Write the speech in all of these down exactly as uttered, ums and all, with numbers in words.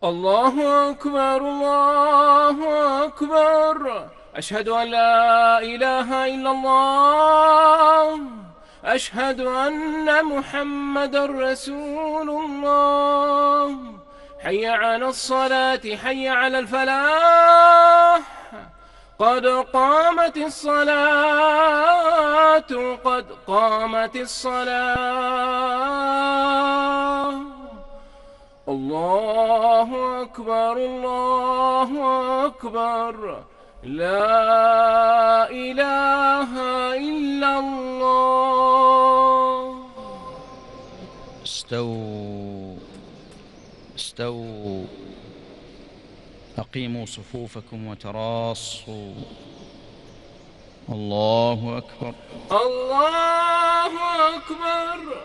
الله أكبر الله أكبر. أشهد أن لا إله إلا الله. أشهد أن محمدًا رسول الله. حي على الصلاة حي على الفلاح. قد قامت الصلاة قد قامت الصلاة. الله أكبر الله أكبر. لا إله إلا الله. استووا استووا أقيموا صفوفكم وتراصوا. الله أكبر الله أكبر.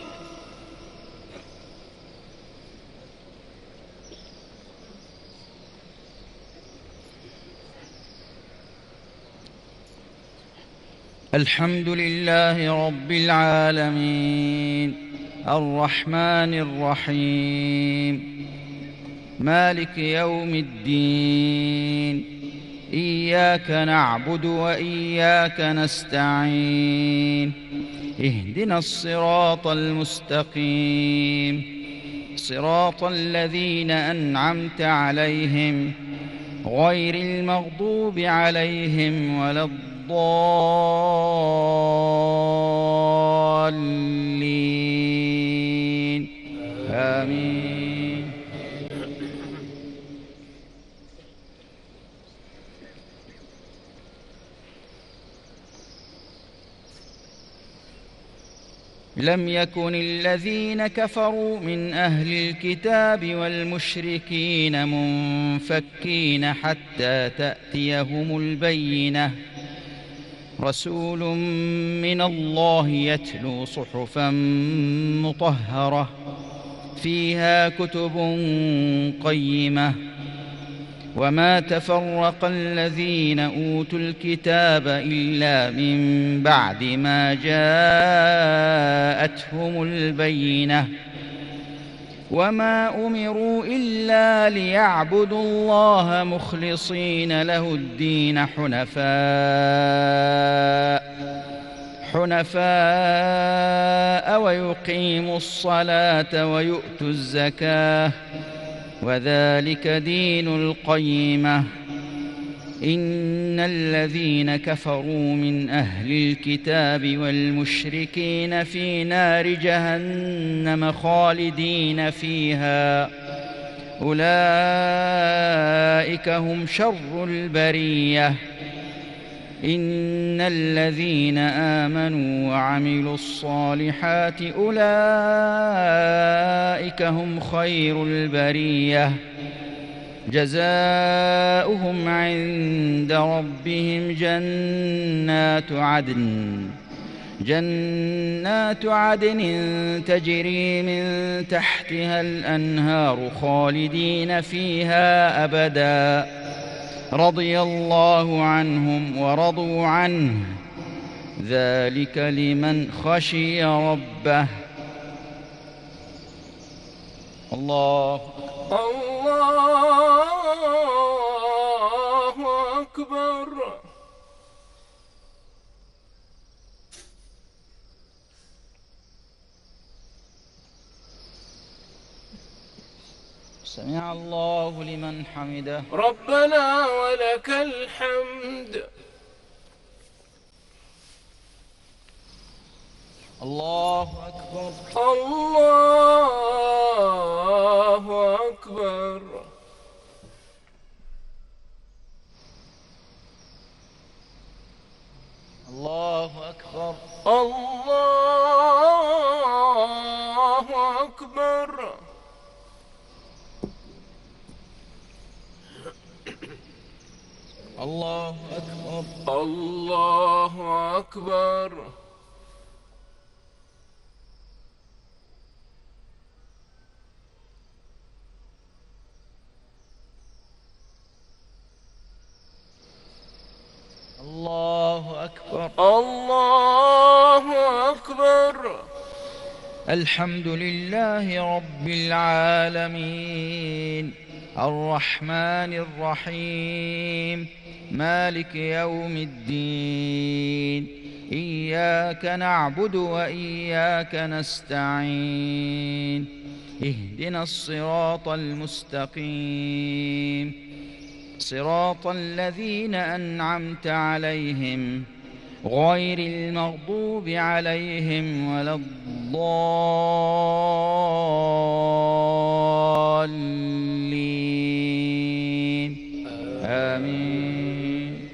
الحمد لله رب العالمين الرحمن الرحيم مالك يوم الدين. إياك نعبد وإياك نستعين. اهدنا الصراط المستقيم صراط الذين أنعمت عليهم غير المغضوب عليهم ولا الضالين. آمين. لم يكن الذين كفروا من أهل الكتاب والمشركين منفكين حتى تأتيهم البينة. رسول من الله يتلو صحفا مطهرة فيها كتب قيمة. وما تفرق الذين أوتوا الكتاب إلا من بعد ما جاءتهم البينة. وما أمروا إلا ليعبدوا الله مخلصين له الدين حنفاء حنفاء ويقيموا الصلاة ويؤتوا الزكاة وذلك دين القيمة. إن الذين كفروا من أهل الكتاب والمشركين في نار جهنم خالدين فيها أولئك هم شر البرية. إن الذين آمنوا وعملوا الصالحات أولئك هم خير البرية. جزاؤهم عند ربهم جنات عدن جنات عدن تجري من تحتها الأنهار خالدين فيها أبدا. رضي الله عنهم ورضوا عنه ذلك لمن خشي ربه. الله الله أكبر. سمع الله لمن حمده. ربنا ولك الحمد. الله أكبر الله أكبر. الله أكبر الله أكبر. الله أكبر الله أكبر. الله أكبر الله أكبر. الحمد لله رب العالمين الرحمن الرحيم مالك يوم الدين إياك نعبد وإياك نستعين اهدنا الصراط المستقيم صراط الذين أنعمت عليهم غير المغضوب عليهم ولا الضالين آمين.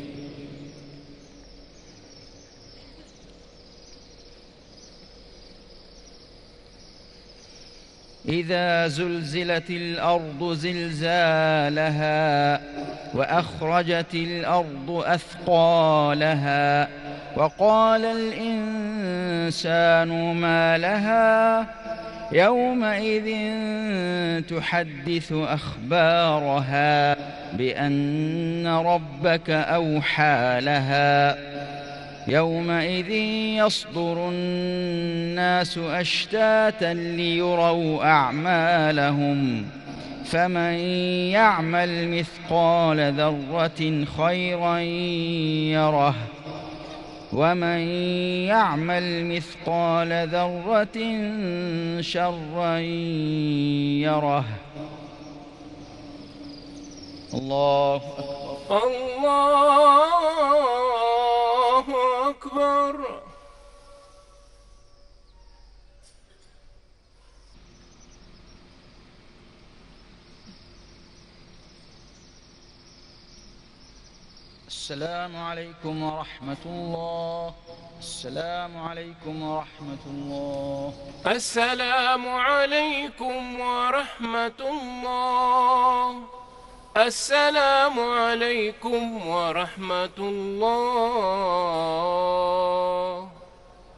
إذا زلزلت الأرض زلزالها وأخرجت الأرض أثقالها وقال الإنسان ما لها يومئذ تحدث أخبارها بأن ربك أوحى لها يومئذ يصدر الناس أشتاتا ليروا أعمالهم فمن يعمل مثقال ذرة خيرا يره ومن يعمل مثقال ذرة شرا يره. الله أكبر. الله أكبر. السلام عليكم ورحمة الله. السلام عليكم ورحمة الله. السلام عليكم ورحمة الله. السلام عليكم ورحمة الله.